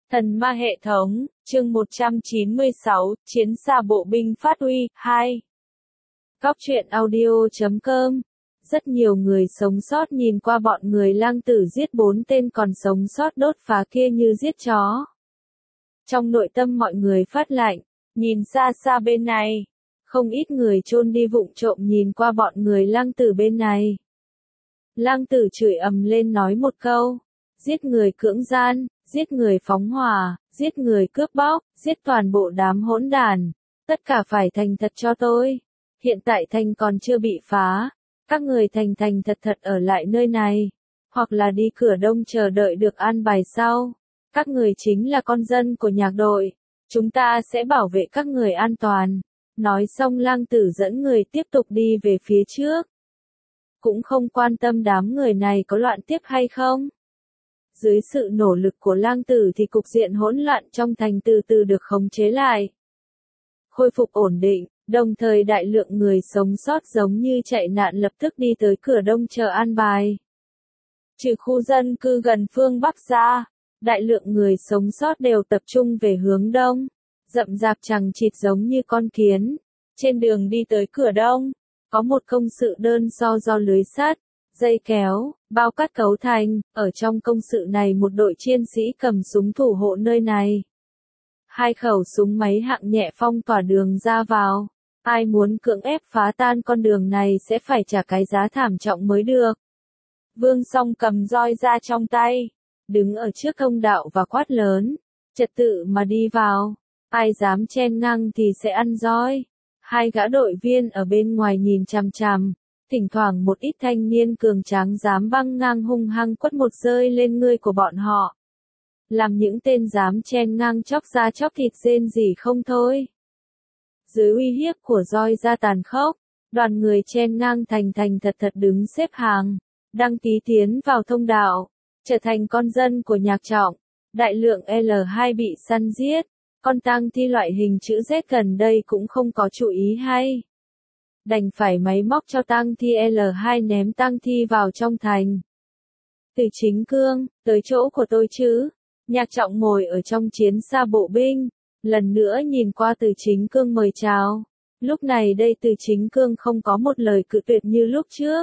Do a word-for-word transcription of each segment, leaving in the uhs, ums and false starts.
Thần ma hệ thống, chương một trăm chín mươi sáu, Chiến xa bộ binh phát huy, hai. Góc truyện audio chấm com. Rất nhiều người sống sót nhìn qua bọn người lang tử giết bốn tên còn sống sót đốt phá kia như giết chó. Trong nội tâm mọi người phát lạnh, nhìn xa xa bên này. Không ít người chôn đi vụng trộm nhìn qua bọn người lang tử bên này. Lang tử chửi ầm lên nói một câu. Giết người cưỡng gian, giết người phóng hỏa, giết người cướp bóc, giết toàn bộ đám hỗn đàn. Tất cả phải thành thật cho tôi. Hiện tại thành còn chưa bị phá. Các người thành thành thật thật ở lại nơi này. Hoặc là đi cửa đông chờ đợi được an bài sau. Các người chính là con dân của nhạc đội. Chúng ta sẽ bảo vệ các người an toàn. Nói xong lang tử dẫn người tiếp tục đi về phía trước. Cũng không quan tâm đám người này có loạn tiếp hay không. Dưới sự nỗ lực của lang tử thì cục diện hỗn loạn trong thành từ từ được khống chế lại. Khôi phục ổn định, đồng thời đại lượng người sống sót giống như chạy nạn lập tức đi tới cửa đông chờ an bài. Trừ khu dân cư gần phương Bắc ra, đại lượng người sống sót đều tập trung về hướng đông, rậm rạp chằng chịt giống như con kiến. Trên đường đi tới cửa đông, có một công sự đơn do do lưới sắt, dây kéo, bao cát cấu thành, ở trong công sự này một đội chiến sĩ cầm súng thủ hộ nơi này. Hai khẩu súng máy hạng nhẹ phong tỏa đường ra vào, ai muốn cưỡng ép phá tan con đường này sẽ phải trả cái giá thảm trọng mới được. Vương Song cầm roi ra trong tay, đứng ở trước thông đạo và quát lớn, trật tự mà đi vào, ai dám chen ngang thì sẽ ăn roi. Hai gã đội viên ở bên ngoài nhìn chằm chằm. Thỉnh thoảng một ít thanh niên cường tráng dám băng ngang hung hăng quất một rơi lên người của bọn họ. Làm những tên dám chen ngang chóc da chóc thịt rên rỉ không thôi. Dưới uy hiếp của roi da tàn khốc, đoàn người chen ngang thành thành thật thật đứng xếp hàng, đăng ký tiến vào thông đạo, trở thành con dân của nhạc trọng. Đại lượng L hai bị săn giết, con tang thi loại hình chữ Z gần đây cũng không có chú ý hay. Đành phải máy móc cho tang thi L hai ném tang thi vào trong thành. Từ Chính Cương, tới chỗ của tôi chứ. Nhạc trọng ngồi ở trong chiến xa bộ binh, lần nữa nhìn qua Từ Chính Cương mời chào. Lúc này đây Từ Chính Cương không có một lời cự tuyệt như lúc trước.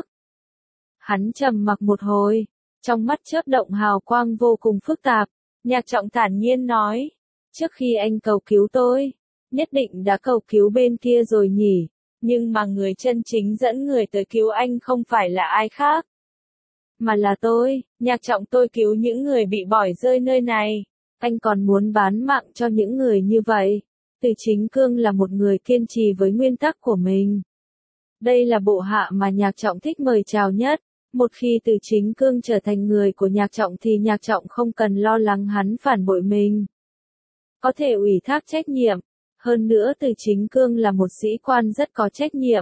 Hắn trầm mặc một hồi, trong mắt chớp động hào quang vô cùng phức tạp. Nhạc trọng thản nhiên nói, trước khi anh cầu cứu tôi, nhất định đã cầu cứu bên kia rồi nhỉ. Nhưng mà người chân chính dẫn người tới cứu anh không phải là ai khác, mà là tôi. Nhạc trọng tôi cứu những người bị bỏ rơi nơi này. Anh còn muốn bán mạng cho những người như vậy. Từ Chính Cương là một người kiên trì với nguyên tắc của mình. Đây là bộ hạ mà nhạc trọng thích mời chào nhất. Một khi Từ Chính Cương trở thành người của nhạc trọng thì nhạc trọng không cần lo lắng hắn phản bội mình. Có thể ủy thác trách nhiệm. Hơn nữa Từ Chính Cương là một sĩ quan rất có trách nhiệm.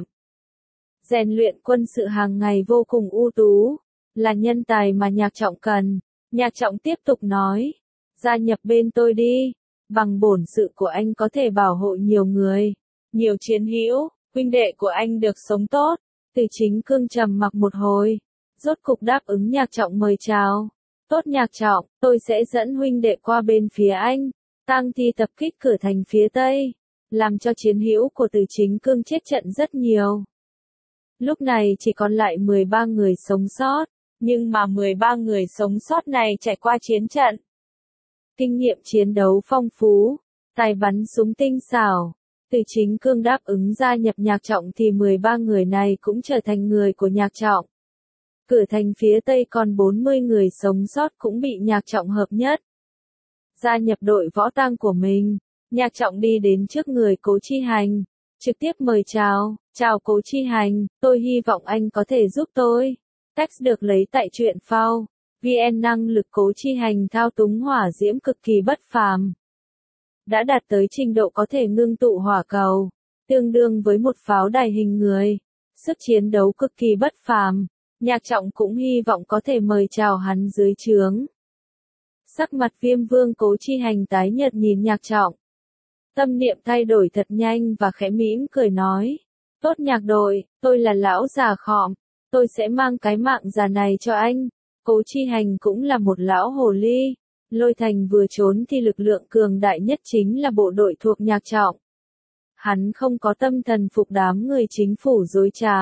Rèn luyện quân sự hàng ngày vô cùng ưu tú, là nhân tài mà nhạc trọng cần. Nhạc trọng tiếp tục nói, gia nhập bên tôi đi, bằng bổn sự của anh có thể bảo hộ nhiều người, nhiều chiến hữu, huynh đệ của anh được sống tốt. Từ Chính Cương trầm mặc một hồi, rốt cục đáp ứng nhạc trọng mời chào. Tốt nhạc trọng, tôi sẽ dẫn huynh đệ qua bên phía anh. Tang thi tập kích cửa thành phía Tây, làm cho chiến hữu của Từ Chính Cương chết trận rất nhiều. Lúc này chỉ còn lại mười ba người sống sót, nhưng mà mười ba người sống sót này trải qua chiến trận. Kinh nghiệm chiến đấu phong phú, tài bắn súng tinh xảo. Từ Chính Cương đáp ứng gia nhập nhạc trọng thì mười ba người này cũng trở thành người của nhạc trọng. Cửa thành phía Tây còn bốn mươi người sống sót cũng bị nhạc trọng hợp nhất. Gia nhập đội võ tang của mình, nhạc trọng đi đến trước người Cố Chi Hành, trực tiếp mời chào, chào Cố Chi Hành, tôi hy vọng anh có thể giúp tôi. Text được lấy tại truyện phao, vê en năng lực Cố Chi Hành thao túng hỏa diễm cực kỳ bất phàm. Đã đạt tới trình độ có thể ngưng tụ hỏa cầu, tương đương với một pháo đài hình người, sức chiến đấu cực kỳ bất phàm. Nhạc trọng cũng hy vọng có thể mời chào hắn dưới trướng. Sắc mặt Viêm Vương Cố Chi Hành tái nhợt nhìn nhạc trọng. Tâm niệm thay đổi thật nhanh và khẽ mỉm cười nói. Tốt nhạc đội, tôi là lão già khọm, tôi sẽ mang cái mạng già này cho anh. Cố Chi Hành cũng là một lão hồ ly. Lôi Thành vừa trốn thì lực lượng cường đại nhất chính là bộ đội thuộc Nhạc Trọng. Hắn không có tâm thần phục đám người chính phủ dối trá.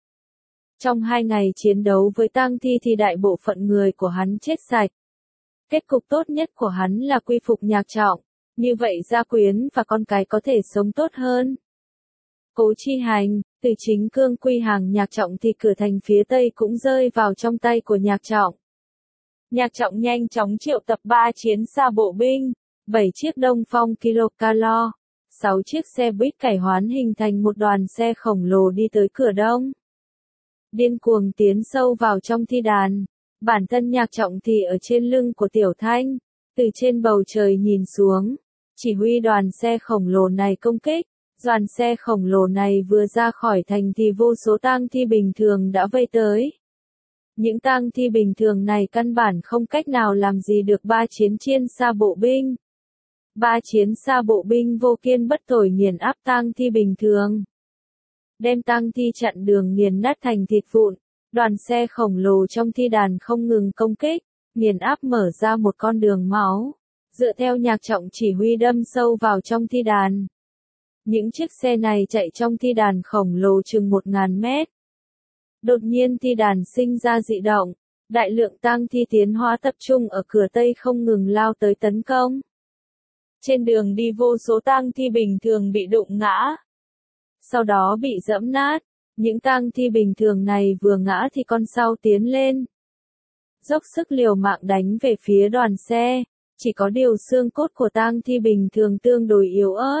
Trong hai ngày chiến đấu với tang thi thì đại bộ phận người của hắn chết sạch. Kết cục tốt nhất của hắn là quy phục Nhạc Trọng, như vậy gia quyến và con cái có thể sống tốt hơn. Cố Chi Hành, từ chính cương quy hàng Nhạc Trọng thì cửa thành phía tây cũng rơi vào trong tay của Nhạc Trọng. Nhạc Trọng nhanh chóng triệu tập ba chiến xa bộ binh, bảy chiếc Đông Phong Kilocalo, sáu chiếc xe buýt cải hoán hình thành một đoàn xe khổng lồ đi tới cửa đông. Điên cuồng tiến sâu vào trong thi đàn, bản thân Nhạc Trọng thì ở trên lưng của Tiểu Thanh, từ trên bầu trời nhìn xuống, chỉ huy đoàn xe khổng lồ này công kích. Đoàn xe khổng lồ này vừa ra khỏi thành thì vô số tang thi bình thường đã vây tới. Những tang thi bình thường này căn bản không cách nào làm gì được ba chiến chiên xa bộ binh. Ba chiến xa bộ binh vô kiên bất tồi nghiền áp tang thi bình thường. Đem tang thi chặn đường nghiền nát thành thịt vụn, đoàn xe khổng lồ trong thi đàn không ngừng công kích, nghiền áp mở ra một con đường máu, dựa theo Nhạc Trọng chỉ huy đâm sâu vào trong thi đàn. Những chiếc xe này chạy trong thi đàn khổng lồ chừng một ngàn mét. Đột nhiên thi đàn sinh ra dị động, đại lượng tang thi tiến hóa tập trung ở cửa Tây không ngừng lao tới tấn công. Trên đường đi vô số tang thi bình thường bị đụng ngã, sau đó bị dẫm nát. Những tang thi bình thường này vừa ngã thì con sau tiến lên, dốc sức liều mạng đánh về phía đoàn xe, chỉ có điều xương cốt của tang thi bình thường tương đối yếu ớt.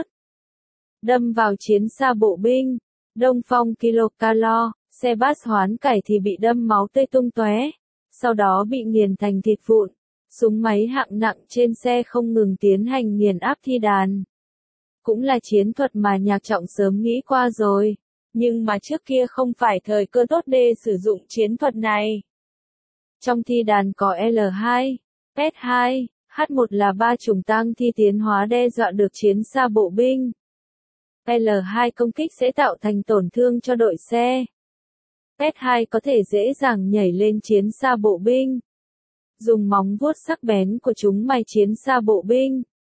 Đâm vào chiến xa bộ binh, Đông Phong Kilocalo, xe bát hoán cải thì bị đâm máu tươi tung tóe, sau đó bị nghiền thành thịt vụn. Súng máy hạng nặng trên xe không ngừng tiến hành nghiền áp thi đàn. Cũng là chiến thuật mà Nhạc Trọng sớm nghĩ qua rồi, nhưng mà trước kia không phải thời cơ tốt để sử dụng chiến thuật này. Trong thi đàn có L hai, P hai, H một là ba chủng tang thi tiến hóa đe dọa được chiến xa bộ binh. L hai công kích sẽ tạo thành tổn thương cho đội xe. P hai có thể dễ dàng nhảy lên chiến xa bộ binh, dùng móng vuốt sắc bén của chúng mài chiến xa bộ binh.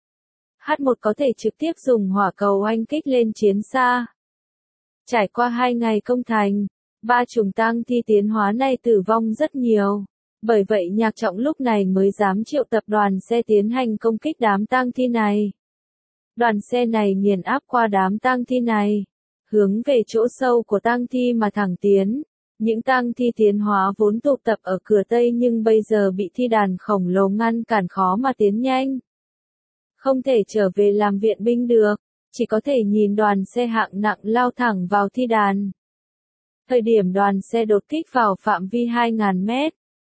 H một có thể trực tiếp dùng hỏa cầu oanh kích lên chiến xa. Trải qua hai ngày công thành, ba chủng tang thi tiến hóa này tử vong rất nhiều. Bởi vậy Nhạc Trọng lúc này mới dám triệu tập đoàn xe tiến hành công kích đám tang thi này. Đoàn xe này nghiền áp qua đám tang thi này, hướng về chỗ sâu của tang thi mà thẳng tiến. Những tang thi tiến hóa vốn tụ tập ở cửa Tây nhưng bây giờ bị thi đàn khổng lồ ngăn cản khó mà tiến nhanh. Không thể trở về làm viện binh được, chỉ có thể nhìn đoàn xe hạng nặng lao thẳng vào thi đàn. Thời điểm đoàn xe đột kích vào phạm vi hai nghìn mét.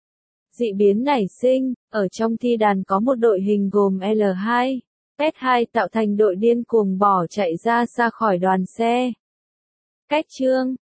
Dị biến nảy sinh, ở trong thi đàn có một đội hình gồm L hai, P hai tạo thành đội điên cuồng bỏ chạy ra xa khỏi đoàn xe. Cách chương